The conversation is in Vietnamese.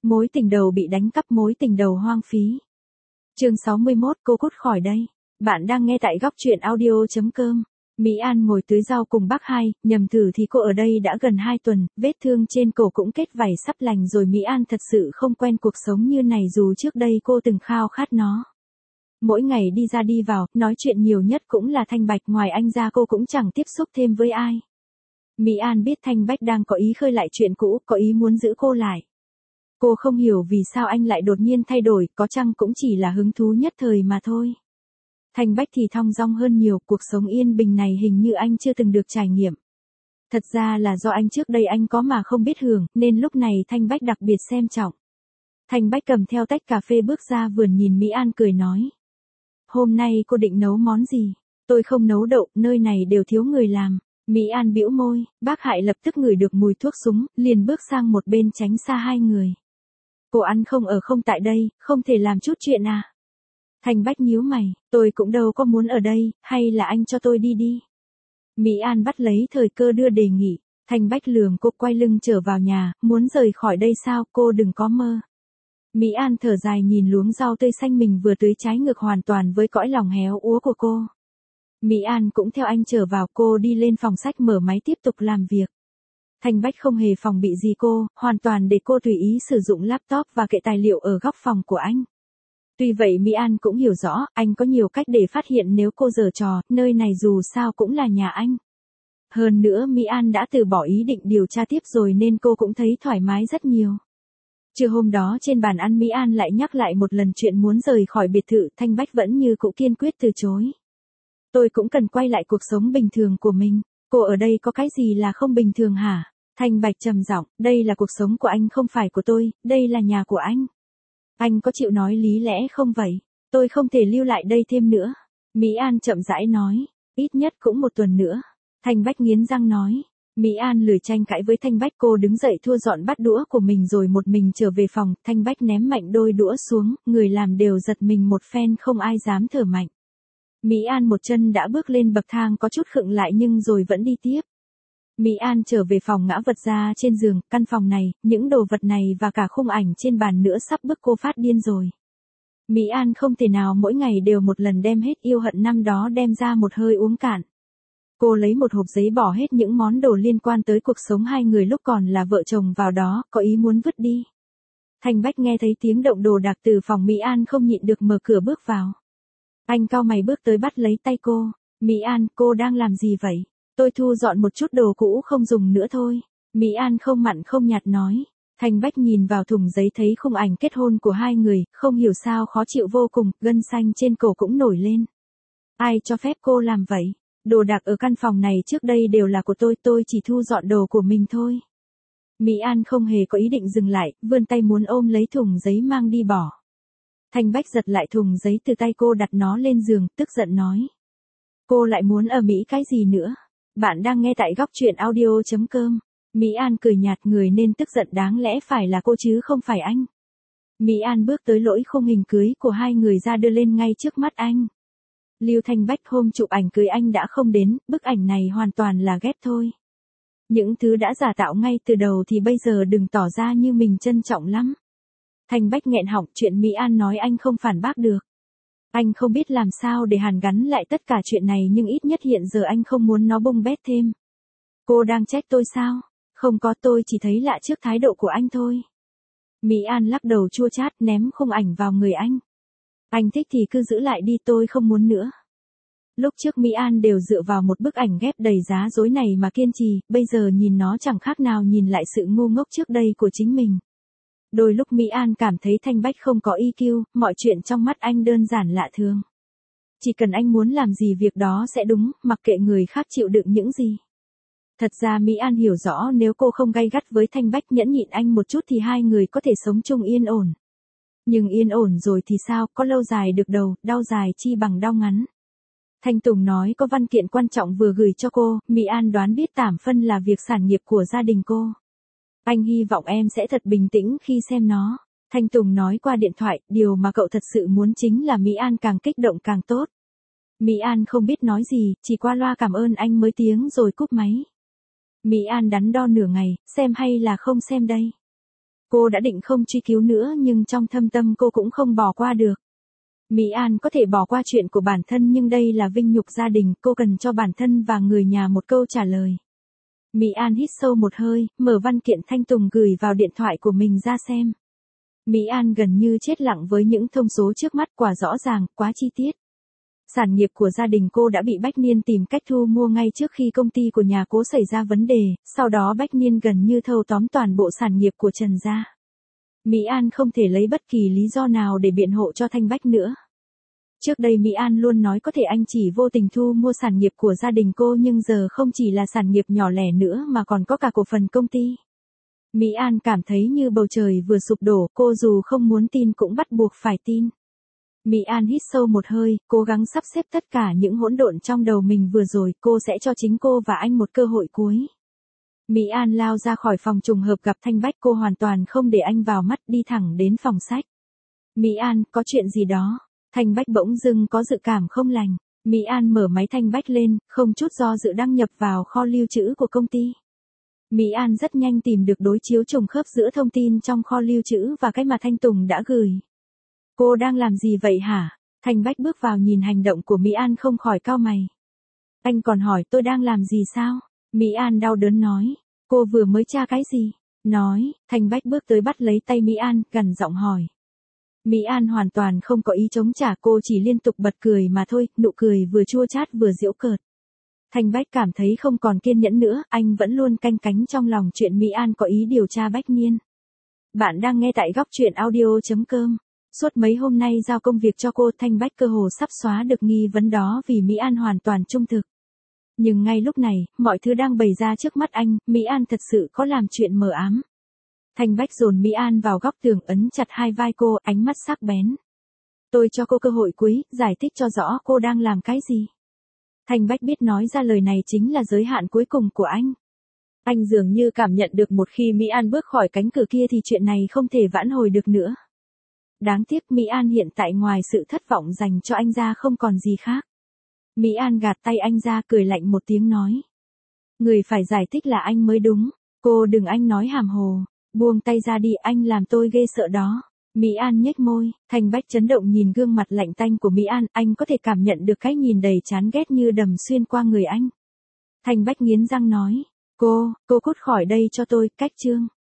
Mối tình đầu bị đánh cắp, mối tình đầu hoang phí. Chương 61, cô cút khỏi đây. Bạn đang nghe tại góc truyện audio.com. Mỹ An ngồi tưới rau cùng bác Hai, nhầm thử thì cô ở đây đã gần 2 tuần, vết thương trên cổ cũng kết vảy sắp lành rồi. Mỹ An thật sự không quen cuộc sống như này dù trước đây cô từng khao khát nó. Mỗi ngày đi ra đi vào, nói chuyện nhiều nhất cũng là Thanh Bạch, ngoài anh ra cô cũng chẳng tiếp xúc thêm với ai. Mỹ An biết Thanh Bách đang có ý khơi lại chuyện cũ, có ý muốn giữ cô lại. Cô không hiểu vì sao anh lại đột nhiên thay đổi, có chăng cũng chỉ là hứng thú nhất thời mà thôi. Thanh Bách thì thong dong hơn nhiều, cuộc sống yên bình này hình như anh chưa từng được trải nghiệm. Thật ra là do anh trước đây anh có mà không biết hưởng, nên lúc này Thanh Bách đặc biệt xem trọng. Thanh Bách cầm theo tách cà phê bước ra vườn nhìn Mỹ An cười nói. Hôm nay cô định nấu món gì? Tôi không nấu đậu, nơi này đều thiếu người làm. Mỹ An bĩu môi, bác Hại lập tức ngửi được mùi thuốc súng, liền bước sang một bên tránh xa hai người. Cô ăn không ở không tại đây, không thể làm chút chuyện à? Thanh Bách nhíu mày, tôi cũng đâu có muốn ở đây, hay là anh cho tôi đi đi. Mỹ An bắt lấy thời cơ đưa đề nghị, Thanh Bách lườm cô quay lưng trở vào nhà, muốn rời khỏi đây sao, cô đừng có mơ. Mỹ An thở dài nhìn luống rau tươi xanh mình vừa tưới trái ngược hoàn toàn với cõi lòng héo úa của cô. Mỹ An cũng theo anh trở vào, cô đi lên phòng sách mở máy tiếp tục làm việc. Thanh Bách không hề phòng bị gì cô, hoàn toàn để cô tùy ý sử dụng laptop và kệ tài liệu ở góc phòng của anh. Tuy vậy Mỹ An cũng hiểu rõ, anh có nhiều cách để phát hiện nếu cô giở trò, nơi này dù sao cũng là nhà anh. Hơn nữa Mỹ An đã từ bỏ ý định điều tra tiếp rồi nên cô cũng thấy thoải mái rất nhiều. Trưa hôm đó trên bàn ăn Mỹ An lại nhắc lại một lần chuyện muốn rời khỏi biệt thự, Thanh Bách vẫn như cũ kiên quyết từ chối. Tôi cũng cần quay lại cuộc sống bình thường của mình. Cô ở đây có cái gì là không bình thường hả? Thanh Bạch trầm giọng, đây là cuộc sống của anh không phải của tôi, đây là nhà của anh. Anh có chịu nói lý lẽ không vậy? Tôi không thể lưu lại đây thêm nữa. Mỹ An chậm rãi nói, ít nhất cũng 1 tuần nữa. Thanh Bách nghiến răng nói. Mỹ An lười tranh cãi với Thanh Bách, cô đứng dậy thua dọn bát đũa của mình rồi một mình trở về phòng. Thanh Bách ném mạnh đôi đũa xuống, người làm đều giật mình một phen, không ai dám thở mạnh. Mỹ An một chân đã bước lên bậc thang, có chút khựng lại nhưng rồi vẫn đi tiếp. Mỹ An trở về phòng ngã vật ra trên giường, căn phòng này, những đồ vật này và cả khung ảnh trên bàn nữa sắp bức cô phát điên rồi. Mỹ An không thể nào mỗi ngày đều một lần đem hết yêu hận năm đó đem ra một hơi uống cạn. Cô lấy một hộp giấy bỏ hết những món đồ liên quan tới cuộc sống hai người lúc còn là vợ chồng vào đó, có ý muốn vứt đi. Thanh Bách nghe thấy tiếng động đồ đạc từ phòng Mỹ An không nhịn được mở cửa bước vào. Anh cau mày bước tới bắt lấy tay cô. Mỹ An, cô đang làm gì vậy? Tôi thu dọn một chút đồ cũ không dùng nữa thôi. Mỹ An không mặn không nhạt nói. Thanh Bách nhìn vào thùng giấy thấy khung ảnh kết hôn của hai người, không hiểu sao khó chịu vô cùng, gân xanh trên cổ cũng nổi lên. Ai cho phép cô làm vậy? Đồ đạc ở căn phòng này trước đây đều là của tôi chỉ thu dọn đồ của mình thôi. Mỹ An không hề có ý định dừng lại, vươn tay muốn ôm lấy thùng giấy mang đi bỏ. Thanh Bách giật lại thùng giấy từ tay cô, đặt nó lên giường, tức giận nói. Cô lại muốn ở Mỹ cái gì nữa? Bạn đang nghe tại góc truyện audio.com. Mỹ An cười nhạt, người nên tức giận đáng lẽ phải là cô chứ không phải anh. Mỹ An bước tới lỗi khung hình cưới của hai người ra đưa lên ngay trước mắt anh. Lưu Thanh Bách hôm chụp ảnh cưới anh đã không đến, bức ảnh này hoàn toàn là ghép thôi. Những thứ đã giả tạo ngay từ đầu thì bây giờ đừng tỏ ra như mình trân trọng lắm. Thanh Bách nghẹn họng, chuyện Mỹ An nói anh không phản bác được. Anh không biết làm sao để hàn gắn lại tất cả chuyện này nhưng ít nhất hiện giờ anh không muốn nó bung bét thêm. Cô đang trách tôi sao? Không có, tôi chỉ thấy lạ trước thái độ của anh thôi. Mỹ An lắc đầu chua chát ném khung ảnh vào người anh. Anh thích thì cứ giữ lại đi, tôi không muốn nữa. Lúc trước Mỹ An đều dựa vào một bức ảnh ghép đầy giá dối này mà kiên trì, bây giờ nhìn nó chẳng khác nào nhìn lại sự ngu ngốc trước đây của chính mình. Đôi lúc Mỹ An cảm thấy Thanh Bách không có EQ, mọi chuyện trong mắt anh đơn giản lạ thường. Chỉ cần anh muốn làm gì việc đó sẽ đúng, mặc kệ người khác chịu đựng những gì. Thật ra Mỹ An hiểu rõ nếu cô không gay gắt với Thanh Bách, nhẫn nhịn anh một chút thì hai người có thể sống chung yên ổn. Nhưng yên ổn rồi thì sao, có lâu dài được đâu, đau dài chi bằng đau ngắn. Thanh Tùng nói có văn kiện quan trọng vừa gửi cho cô, Mỹ An đoán biết tảm phân là việc sản nghiệp của gia đình cô. Anh hy vọng em sẽ thật bình tĩnh khi xem nó. Thanh Tùng nói qua điện thoại, điều mà cậu thật sự muốn chính là Mỹ An càng kích động càng tốt. Mỹ An không biết nói gì, chỉ qua loa cảm ơn anh mới tiếng rồi cúp máy. Mỹ An đắn đo nửa ngày, xem hay là không xem đây. Cô đã định không truy cứu nữa nhưng trong thâm tâm cô cũng không bỏ qua được. Mỹ An có thể bỏ qua chuyện của bản thân nhưng đây là vinh nhục gia đình, cô cần cho bản thân và người nhà một câu trả lời. Mỹ An hít sâu một hơi, mở văn kiện Thanh Tùng gửi vào điện thoại của mình ra xem. Mỹ An gần như chết lặng với những thông số trước mắt, quá rõ ràng, quá chi tiết. Sản nghiệp của gia đình cô đã bị Bách Niên tìm cách thu mua ngay trước khi công ty của nhà cố xảy ra vấn đề, sau đó Bách Niên gần như thâu tóm toàn bộ sản nghiệp của Trần gia. Mỹ An không thể lấy bất kỳ lý do nào để biện hộ cho Thanh Bách nữa. Trước đây Mỹ An luôn nói có thể anh chỉ vô tình thu mua sản nghiệp của gia đình cô nhưng giờ không chỉ là sản nghiệp nhỏ lẻ nữa mà còn có cả cổ phần công ty. Mỹ An cảm thấy như bầu trời vừa sụp đổ, cô dù không muốn tin cũng bắt buộc phải tin. Mỹ An hít sâu một hơi, cố gắng sắp xếp tất cả những hỗn độn trong đầu mình vừa rồi, cô sẽ cho chính cô và anh một cơ hội cuối. Mỹ An lao ra khỏi phòng trùng hợp gặp Thanh Bách, cô hoàn toàn không để anh vào mắt, đi thẳng đến phòng sách. Mỹ An, có chuyện gì đó? Thanh Bách bỗng dưng có dự cảm không lành. Mỹ An mở máy Thanh Bách lên, không chút do dự đăng nhập vào kho lưu trữ của công ty. Mỹ An rất nhanh tìm được đối chiếu trùng khớp giữa thông tin trong kho lưu trữ và cái mà Thanh Tùng đã gửi. Cô đang làm gì vậy hả? Thanh Bách bước vào nhìn hành động của Mỹ An không khỏi cau mày. Anh còn hỏi tôi đang làm gì sao? Mỹ An đau đớn nói. Cô vừa mới tra cái gì? Nói, Thanh Bách bước tới bắt lấy tay Mỹ An, gằn giọng hỏi. Mỹ An hoàn toàn không có ý chống trả, cô chỉ liên tục bật cười mà thôi, nụ cười vừa chua chát vừa giễu cợt. Thanh Bách cảm thấy không còn kiên nhẫn nữa, anh vẫn luôn canh cánh trong lòng chuyện Mỹ An có ý điều tra Bách Niên. Bạn đang nghe tại góc truyện audio.com. Suốt mấy hôm nay giao công việc cho cô, Thanh Bách cơ hồ sắp xóa được nghi vấn đó vì Mỹ An hoàn toàn trung thực. Nhưng ngay lúc này, mọi thứ đang bày ra trước mắt anh, Mỹ An thật sự có làm chuyện mờ ám. Thanh Bách dồn Mỹ An vào góc tường, ấn chặt hai vai cô, ánh mắt sắc bén. Tôi cho cô cơ hội cuối, giải thích cho rõ cô đang làm cái gì. Thanh Bách biết nói ra lời này chính là giới hạn cuối cùng của anh. Anh dường như cảm nhận được một khi Mỹ An bước khỏi cánh cửa kia thì chuyện này không thể vãn hồi được nữa. Đáng tiếc Mỹ An hiện tại ngoài sự thất vọng dành cho anh ra không còn gì khác. Mỹ An gạt tay anh ra, cười lạnh một tiếng nói. Người phải giải thích là anh mới đúng, cô đừng anh nói hàm hồ. Buông tay ra đi, anh làm tôi ghê sợ đó. Mỹ An nhếch môi, Thanh Bách chấn động nhìn gương mặt lạnh tanh của Mỹ An, anh có thể cảm nhận được cái nhìn đầy chán ghét như đầm xuyên qua người anh. Thanh Bách nghiến răng nói, cô cút khỏi đây cho tôi, cách chương.